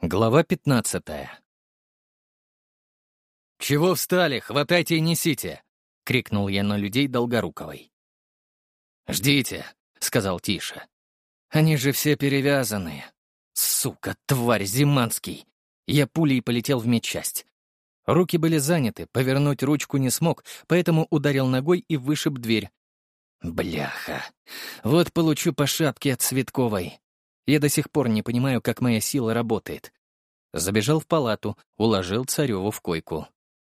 Глава 15. «Чего встали? Хватайте и несите!» — крикнул я на людей Долгоруковой. «Ждите», — сказал тише. «Они же все перевязанные. Сука, тварь, Зиманский!» Я пулей полетел в медчасть. Руки были заняты, повернуть ручку не смог, поэтому ударил ногой и вышиб дверь. Бляха. Вот получу по шапке от Цветковой. Я до сих пор не понимаю, как моя сила работает. Забежал в палату, уложил Цареву в койку.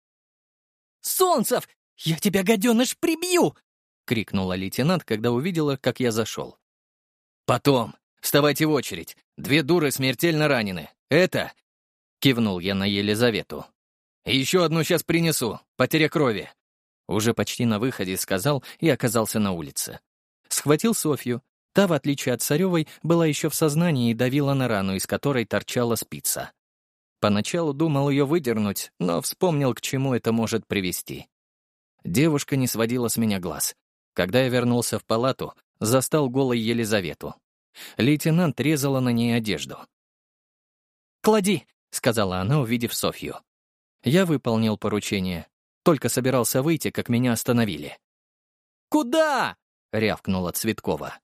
«Солнцев, я тебя, гаденыш, прибью!» — крикнула лейтенант, когда увидела, как я зашел. «Потом. Вставайте в очередь. 2 дуры смертельно ранены. Это...» — кивнул я на Елизавету. «И еще одну сейчас принесу. Потеря крови». Уже почти на выходе сказал и оказался на улице. Схватил Софью. Та, в отличие от Царевой, была еще в сознании и давила на рану, из которой торчала спица. Поначалу думал ее выдернуть, но вспомнил, к чему это может привести. Девушка не сводила с меня глаз. Когда я вернулся в палату, застал голой Елизавету. Лейтенант резала на ней одежду. «Клади!» — сказала она, увидев Софью. Я выполнил поручение. Только собирался выйти, как меня остановили. «Куда?» — рявкнула Цветкова.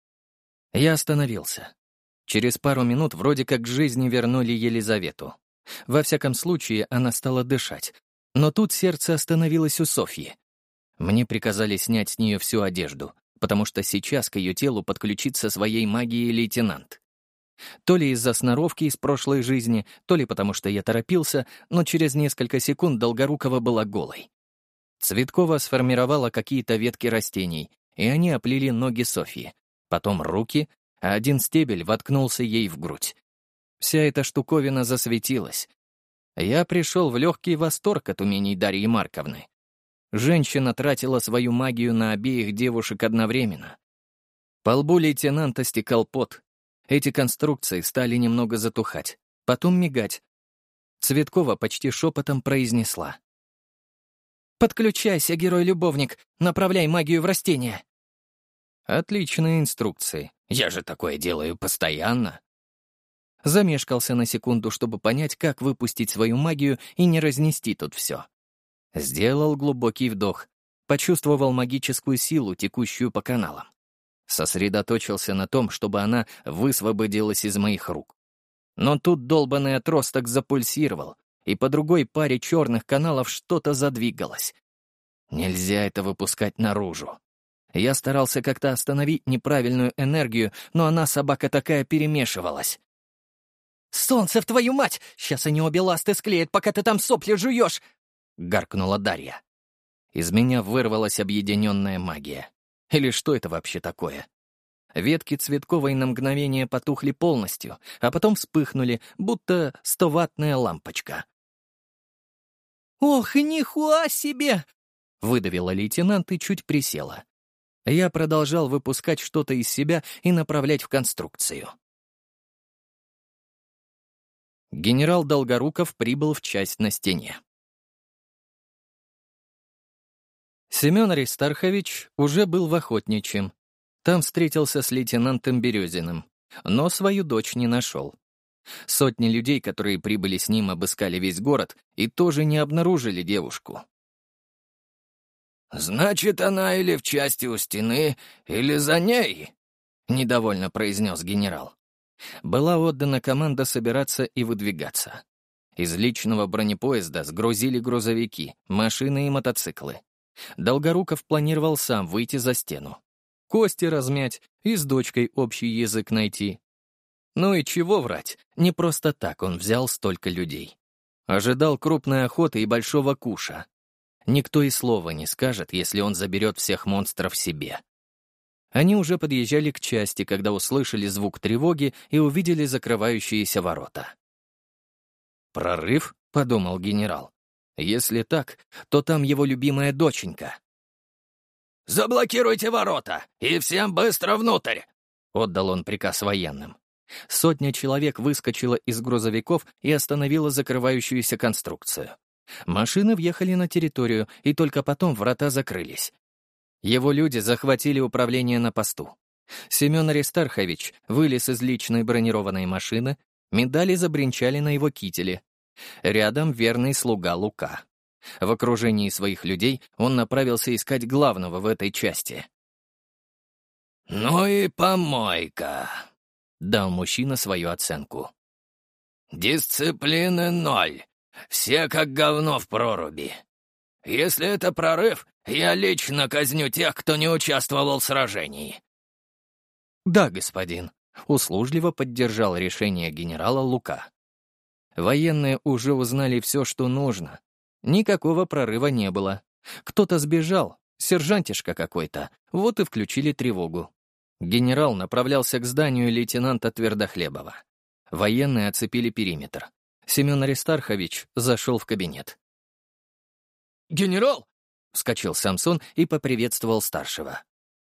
Я остановился. Через пару минут вроде как к жизни вернули Елизавету. Во всяком случае, она стала дышать. Но тут сердце остановилось у Софьи. Мне приказали снять с нее всю одежду, потому что сейчас к ее телу подключится своей магией лейтенант. То ли из-за сноровки из прошлой жизни, то ли потому что я торопился, но через несколько секунд Долгорукова была голой. Цветкова сформировала какие-то ветки растений, и они оплели ноги Софьи, потом руки, а один стебель воткнулся ей в грудь. Вся эта штуковина засветилась. Я пришел в легкий восторг от умений Дарьи Марковны. Женщина тратила свою магию на обеих девушек одновременно. По лбу лейтенанта стекал пот. Эти конструкции стали немного затухать, потом мигать. Цветкова почти шепотом произнесла. «Подключайся, герой-любовник, направляй магию в растения». Отличные инструкции. Я же такое делаю постоянно. Замешкался на секунду, чтобы понять, как выпустить свою магию и не разнести тут все. Сделал глубокий вдох, почувствовал магическую силу, текущую по каналам. Сосредоточился на том, чтобы она высвободилась из моих рук. Но тут долбанный отросток запульсировал, и по другой паре черных каналов что-то задвигалось. Нельзя это выпускать наружу. Я старался как-то остановить неправильную энергию, но она, собака такая, перемешивалась. «Солнцев, твою мать! Сейчас они обе ласты склеят, пока ты там сопли жуешь!» — гаркнула Дарья. Из меня вырвалась объединенная магия. Или что это вообще такое? Ветки Цветковой на мгновение потухли полностью, а потом вспыхнули, будто 100-ваттная лампочка. «Ох, нихуя себе!» — выдавила лейтенант и чуть присела. Я продолжал выпускать что-то из себя и направлять в конструкцию. Генерал Долгоруков прибыл в часть на стене. Семен Аристархович уже был в Охотничьем. Там встретился с лейтенантом Березиным, но свою дочь не нашел. Сотни людей, которые прибыли с ним, обыскали весь город и тоже не обнаружили девушку. «Значит, она или в части у стены, или за ней», — недовольно произнес генерал. Была отдана команда собираться и выдвигаться. Из личного бронепоезда сгрузили грузовики, машины и мотоциклы. Долгоруков планировал сам выйти за стену. Кости размять и с дочкой общий язык найти. Ну и чего врать, не просто так он взял столько людей. Ожидал крупной охоты и большого куша. Никто и слова не скажет, если он заберет всех монстров себе. Они уже подъезжали к части, когда услышали звук тревоги и увидели закрывающиеся ворота. «Прорыв?» — подумал генерал. «Если так, то там его любимая доченька». «Заблокируйте ворота и всем быстро внутрь!» — отдал он приказ военным. Сотня человек выскочила из грузовиков и остановила закрывающуюся конструкцию. Машины въехали на территорию, и только потом врата закрылись. Его люди захватили управление на посту. Семен Аристархович вылез из личной бронированной машины, медали забринчали на его кителе. Рядом верный слуга Лука. В окружении своих людей он направился искать главного в этой части. «Ну и помойка», — дал мужчина свою оценку. «Дисциплины 0. Все как говно в проруби. Если это прорыв, я лично казню тех, кто не участвовал в сражении». «Да, господин», — услужливо поддержал решение генерала Лука. Военные уже узнали все, что нужно. Никакого прорыва не было. Кто-то сбежал, сержантишка какой-то, вот и включили тревогу. Генерал направлялся к зданию лейтенанта Твердохлебова. Военные оцепили периметр. Семен Аристархович зашел в кабинет. «Генерал!» — вскочил Самсон и поприветствовал старшего.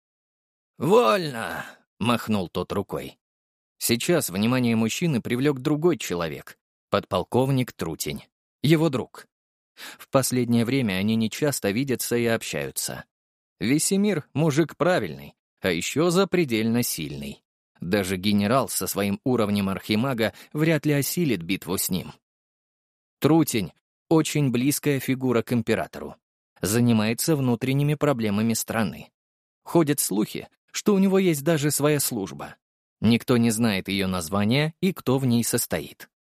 «Вольно!» — махнул тот рукой. Сейчас внимание мужчины привлек другой человек — подполковник Трутень, его друг. В последнее время они нечасто видятся и общаются. Весемир — мужик правильный, а еще запредельно сильный. Даже генерал со своим уровнем архимага вряд ли осилит битву с ним. Трутень — очень близкая фигура к императору. Занимается внутренними проблемами страны. Ходят слухи, что у него есть даже своя служба. Никто не знает ее названия и кто в ней состоит.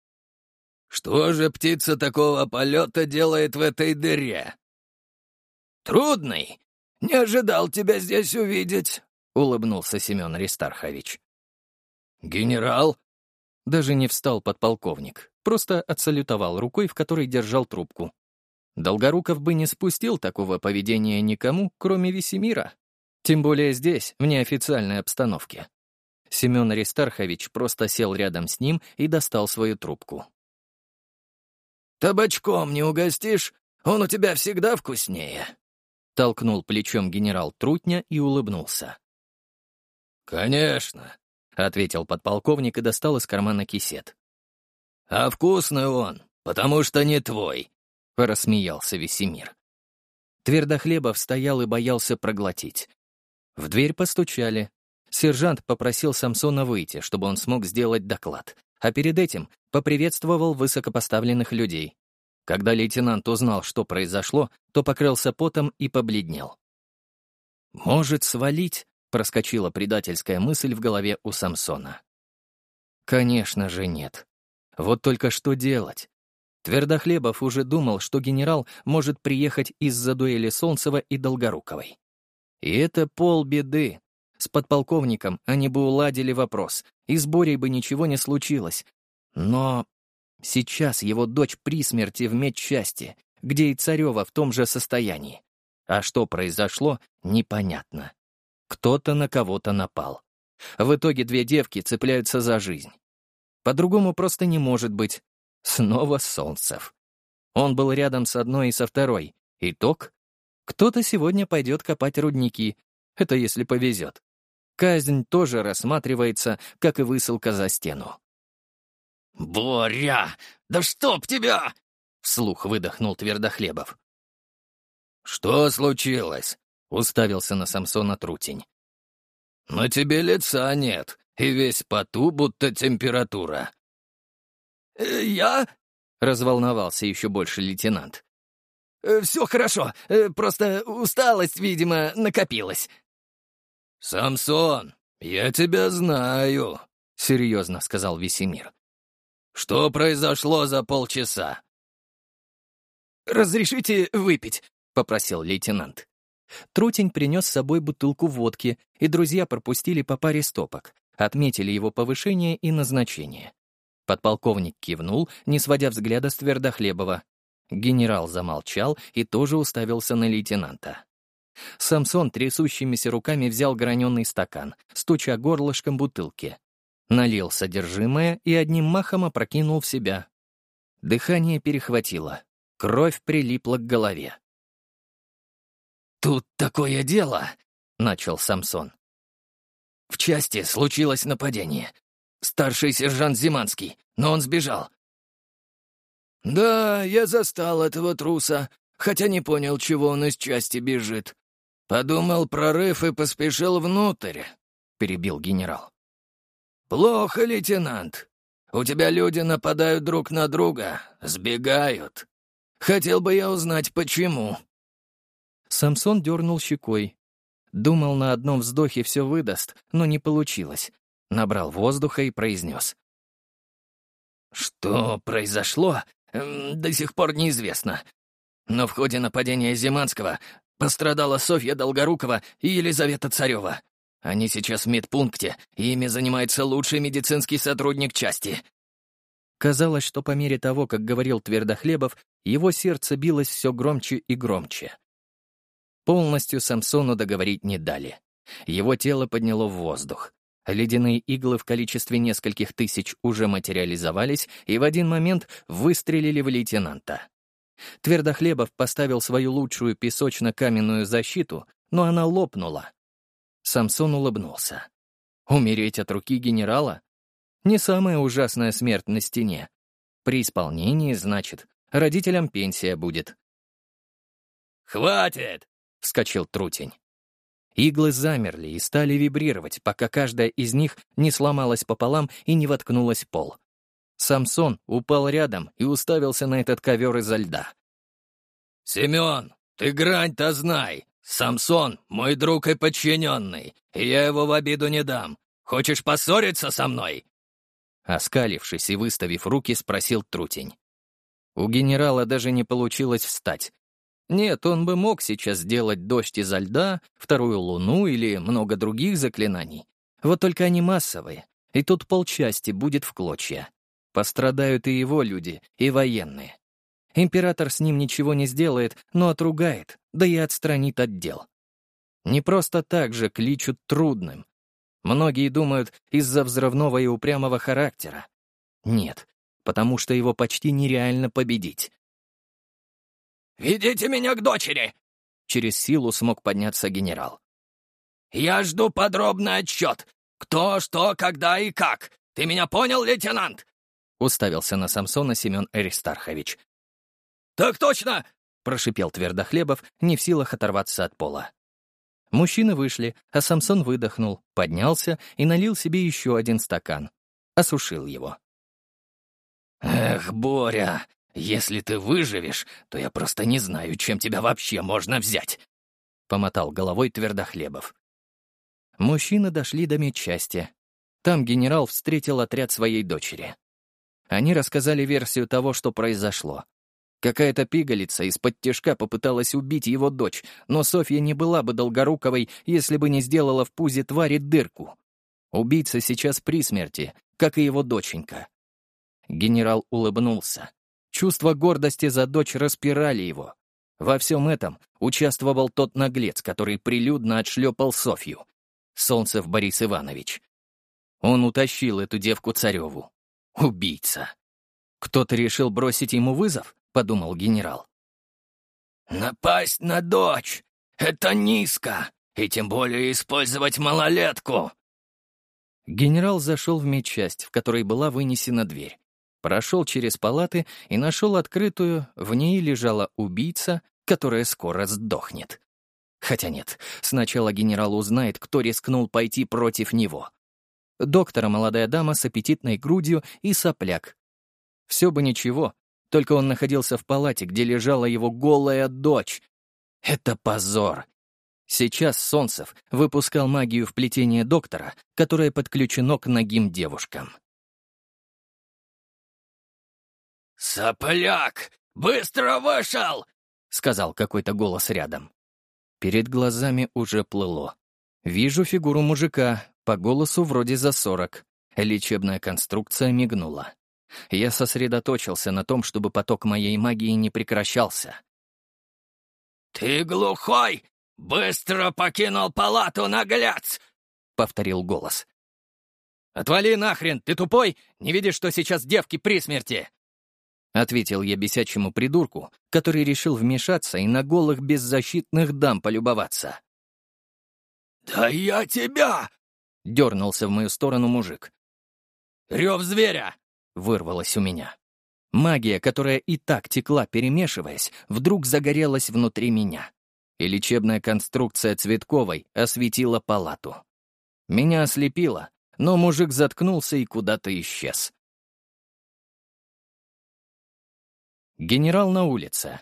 «Что же птица такого полета делает в этой дыре?» «Трудный. Не ожидал тебя здесь увидеть», — улыбнулся Семен Аристархович. «Генерал?» Даже не встал подполковник, просто отсалютовал рукой, в которой держал трубку. Долгоруков бы не спустил такого поведения никому, кроме Весемира. Тем более здесь, в неофициальной обстановке. Семен Аристархович просто сел рядом с ним и достал свою трубку. «Табачком не угостишь? Он у тебя всегда вкуснее», — толкнул плечом генерал Трутня и улыбнулся. «Конечно», — ответил подполковник и достал из кармана кисет. «А вкусный он, потому что не твой», — рассмеялся Весемир. Твердохлебов стоял и боялся проглотить. В дверь постучали. Сержант попросил Самсона выйти, чтобы он смог сделать доклад, а перед этим поприветствовал высокопоставленных людей. Когда лейтенант узнал, что произошло, то покрылся потом и побледнел. «Может, свалить?» — проскочила предательская мысль в голове у Самсона. Конечно же нет. Вот только что делать? Твердохлебов уже думал, что генерал может приехать из-за дуэли Солнцева и Долгоруковой. И это полбеды. С подполковником они бы уладили вопрос, и с Борей бы ничего не случилось. Но сейчас его дочь при смерти в медчасти, где и Царева в том же состоянии. А что произошло, непонятно. Кто-то на кого-то напал. В итоге две девки цепляются за жизнь. По-другому просто не может быть. Снова Солнцев. Он был рядом с одной и со второй. Итог? Кто-то сегодня пойдет копать рудники. Это если повезет. Казнь тоже рассматривается, как и высылка за стену. «Боря, да чтоб тебя!» — вслух выдохнул Твердохлебов. «Что случилось?» — уставился на Самсона Трутень. «На тебе лица нет, и весь в поту, будто температура». «Я?» — разволновался еще больше лейтенант. «Все хорошо, просто усталость, видимо, накопилась». «Самсон, я тебя знаю», — серьезно сказал Весемир. «Что произошло за полчаса?» «Разрешите выпить?» — попросил лейтенант. Трутень принес с собой бутылку водки, и друзья пропустили по паре стопок, отметили его повышение и назначение. Подполковник кивнул, не сводя взгляда с Твердохлебова. Генерал замолчал и тоже уставился на лейтенанта. Самсон трясущимися руками взял граненый стакан, стуча горлышком бутылки. Налил содержимое и одним махом опрокинул в себя. Дыхание перехватило, кровь прилипла к голове. «Тут такое дело», — начал Самсон. «В части случилось нападение. Старший сержант Зиманский, но он сбежал». «Да, я застал этого труса, хотя не понял, чего он из части бежит. Подумал прорыв и поспешил внутрь», — перебил генерал. «Плохо, лейтенант. У тебя люди нападают друг на друга, сбегают. Хотел бы я узнать, почему». Самсон дернул щекой. Думал, на одном вздохе все выдаст, но не получилось. Набрал воздуха и произнес. «Что произошло, до сих пор неизвестно. Но в ходе нападения Зиманского пострадала Софья Долгорукова и Елизавета Царева. Они сейчас в медпункте, и ими занимается лучший медицинский сотрудник части». Казалось, что по мере того, как говорил Твердохлебов, его сердце билось все громче и громче. Полностью Самсону договорить не дали. Его тело подняло в воздух. Ледяные иглы в количестве нескольких тысяч уже материализовались и в один момент выстрелили в лейтенанта. Твердохлебов поставил свою лучшую песочно-каменную защиту, но она лопнула. Самсон улыбнулся. Умереть от руки генерала? Не самая ужасная смерть на стене. При исполнении, значит, родителям пенсия будет. «Хватит!» — вскочил Трутень. Иглы замерли и стали вибрировать, пока каждая из них не сломалась пополам и не воткнулась в пол. Самсон упал рядом и уставился на этот ковер изо льда. «Семен, ты грань-то знай! Самсон — мой друг и подчиненный, и я его в обиду не дам. Хочешь поссориться со мной?» Оскалившись и выставив руки, спросил Трутень. У генерала даже не получилось встать. Нет, он бы мог сейчас сделать дождь изо льда, вторую луну или много других заклинаний. Вот только они массовые, и тут полчасти будет в клочья. Пострадают и его люди, и военные. Император с ним ничего не сделает, но отругает, да и отстранит от дел. Не просто так же кличут трудным. Многие думают, из-за взрывного и упрямого характера. Нет, потому что его почти нереально победить. «Ведите меня к дочери!» Через силу смог подняться генерал. «Я жду подробный отчет. Кто, что, когда и как. Ты меня понял, лейтенант?» Уставился на Самсона Семен Аристархович. «Так точно!» — прошипел Твердохлебов, не в силах оторваться от пола. Мужчины вышли, а Самсон выдохнул, поднялся и налил себе еще один стакан. Осушил его. «Эх, Боря, если ты выживешь, то я просто не знаю, чем тебя вообще можно взять», — помотал головой Твердохлебов. Мужчины дошли до медчасти. Там генерал встретил отряд своей дочери. Они рассказали версию того, что произошло. Какая-то пигалица из-под тишка попыталась убить его дочь, но Софья не была бы Долгоруковой, если бы не сделала в пузе твари дырку. Убийца сейчас при смерти, как и его доченька. Генерал улыбнулся. Чувства гордости за дочь распирали его. Во всем этом участвовал тот наглец, который прилюдно отшлепал Софью. Солнцев Борис Иванович. Он утащил эту девку Цареву. Убийца. Кто-то решил бросить ему вызов? — подумал генерал. «Напасть на дочь — это низко, и тем более использовать малолетку». Генерал зашел в медчасть, в которой была вынесена дверь. Прошел через палаты и нашел открытую, в ней лежала убийца, которая скоро сдохнет. Хотя нет, сначала генерал узнает, кто рискнул пойти против него. Доктора молодая дама с аппетитной грудью и сопляк. Все бы ничего, только он находился в палате, где лежала его голая дочь. Это позор. Сейчас Солнцев выпускал магию в плетение доктора, которое подключено к нагим девушкам. «Сопляк! Быстро вышел!» — сказал какой-то голос рядом. Перед глазами уже плыло. Вижу фигуру мужика, по голосу вроде за 40. Лечебная конструкция мигнула. Я сосредоточился на том, чтобы поток моей магии не прекращался. «Ты глухой! Быстро покинул палату, наглец!» — повторил голос. «Отвали нахрен, ты тупой? Не видишь, что сейчас девки при смерти?» — ответил я бесячему придурку, который решил вмешаться и на голых беззащитных дам полюбоваться. «Да я тебя!» — дернулся в мою сторону мужик. «Рев зверя!» — вырвалось у меня. Магия, которая и так текла, перемешиваясь, вдруг загорелась внутри меня. И лечебная конструкция Цветковой осветила палату. Меня ослепило, но мужик заткнулся и куда-то исчез. Генерал на улице.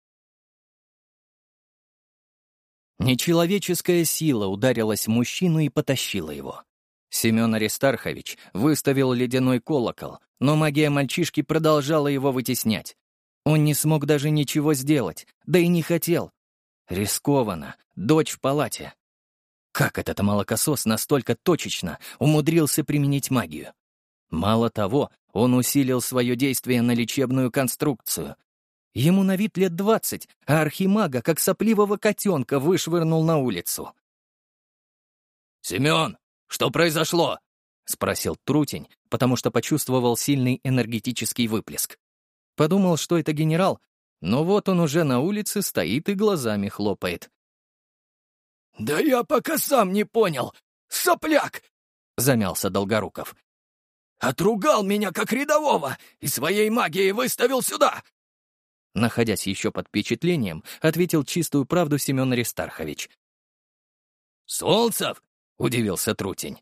Нечеловеческая сила ударилась в мужчину и потащила его. Семен Аристархович выставил ледяной колокол, но магия мальчишки продолжала его вытеснять. Он не смог даже ничего сделать, да и не хотел. Рискованно, дочь в палате. Как этот молокосос настолько точечно умудрился применить магию? Мало того, он усилил свое действие на лечебную конструкцию. Ему на вид лет 20, а архимага, как сопливого котенка, вышвырнул на улицу. «Семен, что произошло?» — спросил Трутень, потому что почувствовал сильный энергетический выплеск. Подумал, что это генерал, но вот он уже на улице стоит и глазами хлопает. «Да я пока сам не понял. Сопляк!» — замялся Долгоруков. «Отругал меня как рядового и своей магией выставил сюда!» Находясь еще под впечатлением, ответил чистую правду Семен Аристархович. «Солнцев?» — удивился Трутень.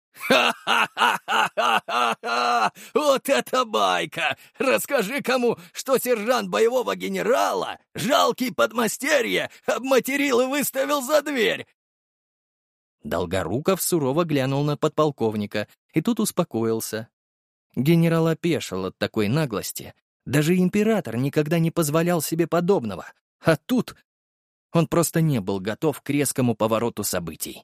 «Ха-ха-ха-ха-ха-ха! Вот это байка! Расскажи кому, что сержант боевого генерала, жалкий подмастерье, обматерил и выставил за дверь!» Долгоруков сурово глянул на подполковника и тут успокоился. Генерал опешил от такой наглости. Даже император никогда не позволял себе подобного. А тут он просто не был готов к резкому повороту событий.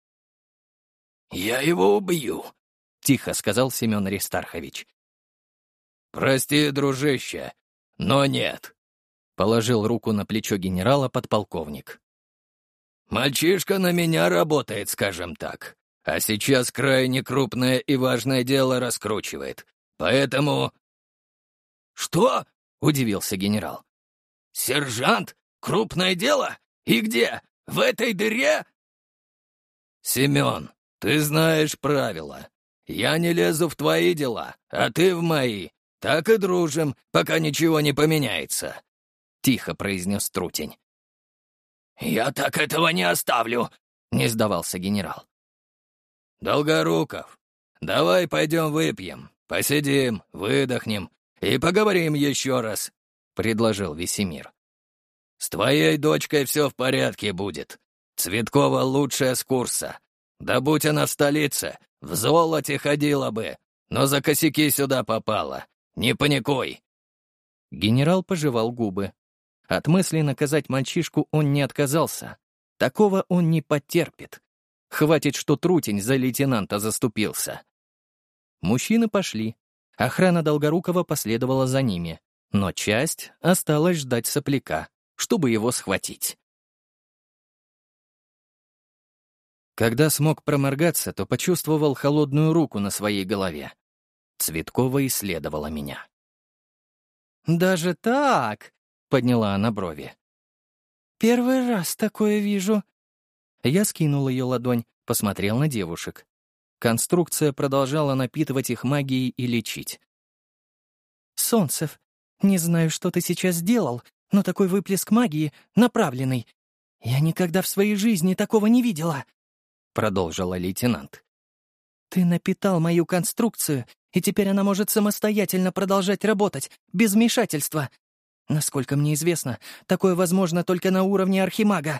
«Я его убью», — тихо сказал Семен Аристархович. «Прости, дружище, но нет», — положил руку на плечо генерала подполковник. «Мальчишка на меня работает, скажем так, а сейчас крайне крупное и важное дело раскручивает, поэтому...» «Что?» — удивился генерал. «Сержант? Крупное дело? И где? В этой дыре?» «Семен, ты знаешь правила. Я не лезу в твои дела, а ты в мои. Так и дружим, пока ничего не поменяется», — тихо произнес Трутень. «Я так этого не оставлю», — не сдавался генерал. «Долгоруков, давай пойдем выпьем, посидим, выдохнем и поговорим еще раз», — предложил Весемир. «С твоей дочкой все в порядке будет. Цветкова лучшая с курса. Да будь она в столице, в золоте ходила бы, но за косяки сюда попала. Не паникуй». Генерал пожевал губы. От мысли наказать мальчишку он не отказался. Такого он не потерпит. Хватит, что Трутень за лейтенанта заступился. Мужчины пошли. Охрана Долгорукова последовала за ними, но часть осталась ждать сопляка, чтобы его схватить. Когда смог проморгаться, то почувствовал холодную руку на своей голове. Цветкова исследовала меня. «Даже так?» — подняла она брови. «Первый раз такое вижу». Я скинул ее ладонь, посмотрел на девушек. Конструкция продолжала напитывать их магией и лечить. «Солнцев, не знаю, что ты сейчас сделал, но такой выплеск магии направленный. Я никогда в своей жизни такого не видела», — продолжила лейтенант. «Ты напитал мою конструкцию, и теперь она может самостоятельно продолжать работать, без вмешательства. Насколько мне известно, такое возможно только на уровне архимага».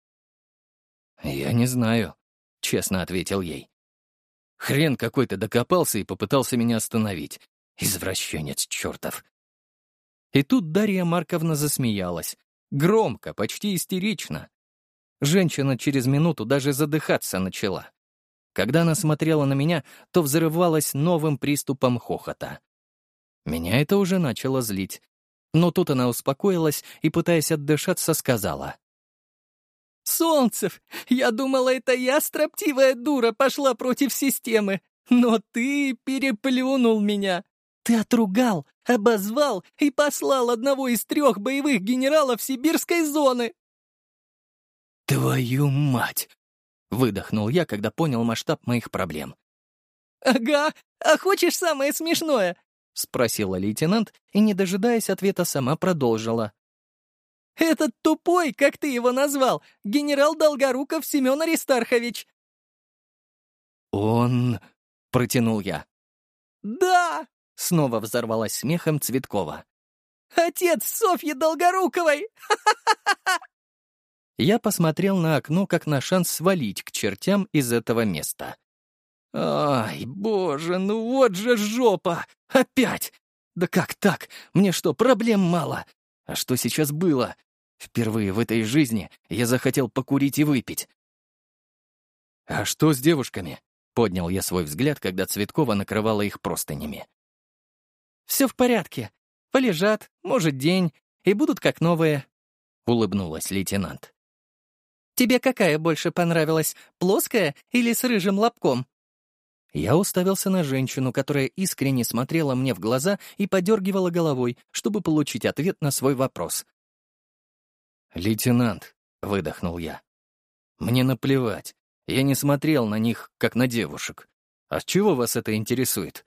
«Я не знаю», — честно ответил ей. Хрен какой-то докопался и попытался меня остановить. Извращенец чертов. И тут Дарья Марковна засмеялась. Громко, почти истерично. Женщина через минуту даже задыхаться начала. Когда она смотрела на меня, то взрывалась новым приступом хохота. Меня это уже начало злить. Но тут она успокоилась и, пытаясь отдышаться, сказала: «Солнцев, я думала, это я, строптивая дура, пошла против системы. Но ты переплюнул меня. Ты отругал, обозвал и послал одного из 3 боевых генералов сибирской зоны». «Твою мать!» — выдохнул я, когда понял масштаб моих проблем. «Ага, а хочешь самое смешное?» — спросила лейтенант и, не дожидаясь ответа, сама продолжила. «Этот тупой, как ты его назвал, генерал Долгоруков Семен Аристархович». «Он...» — протянул я. «Да!» — снова взорвалась смехом Цветкова. Отец Софьи Долгоруковой!» Я посмотрел на окно, как на шанс свалить к чертям из этого места. «Ай, боже, ну вот же жопа! Опять! Да как так? Мне что, проблем мало? А что сейчас было? Впервые в этой жизни я захотел покурить и выпить». «А что с девушками?» — поднял я свой взгляд, когда Цветкова накрывала их простынями. «Все в порядке. Полежат, может, день, и будут как новые», — улыбнулась лейтенант. «Тебе какая больше понравилась, плоская или с рыжим лобком?» Я уставился на женщину, которая искренне смотрела мне в глаза и подергивала головой, чтобы получить ответ на свой вопрос. «Лейтенант», — выдохнул я, — «мне наплевать. Я не смотрел на них, как на девушек. А с чего вас это интересует?»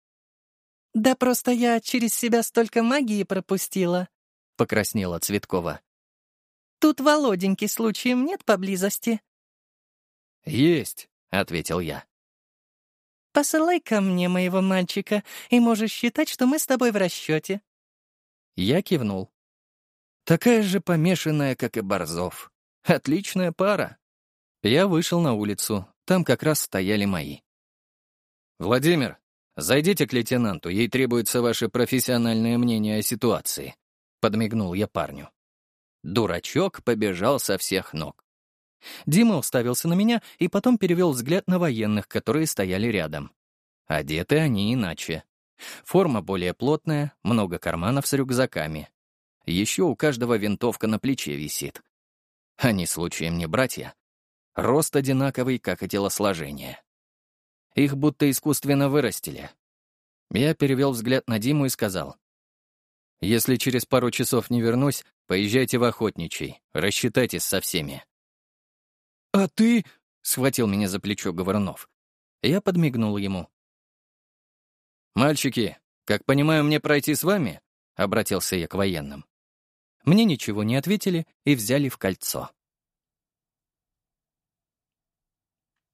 «Да просто я через себя столько магии пропустила», — покраснела Цветкова. «Тут Володеньки случаем нет поблизости?» «Есть», — ответил я. «Посылай ко мне моего мальчика, и можешь считать, что мы с тобой в расчете». Я кивнул. Такая же помешанная, как и Борзов. Отличная пара. Я вышел на улицу, там как раз стояли мои. «Владимир, зайдите к лейтенанту, ей требуется ваше профессиональное мнение о ситуации», — подмигнул я парню. Дурачок побежал со всех ног. Дима уставился на меня и потом перевел взгляд на военных, которые стояли рядом. Одеты они иначе. Форма более плотная, много карманов с рюкзаками. Еще у каждого винтовка на плече висит. Они случаем не братья. Рост одинаковый, как и телосложение. Их будто искусственно вырастили. Я перевел взгляд на Диму и сказал: «Если через пару часов не вернусь, поезжайте в Охотничий, рассчитайтесь со всеми». «А ты...» — схватил меня за плечо Говорунов. Я подмигнул ему. «Мальчики, как понимаю, мне пройти с вами?» — обратился я к военным. Мне ничего не ответили и взяли в кольцо.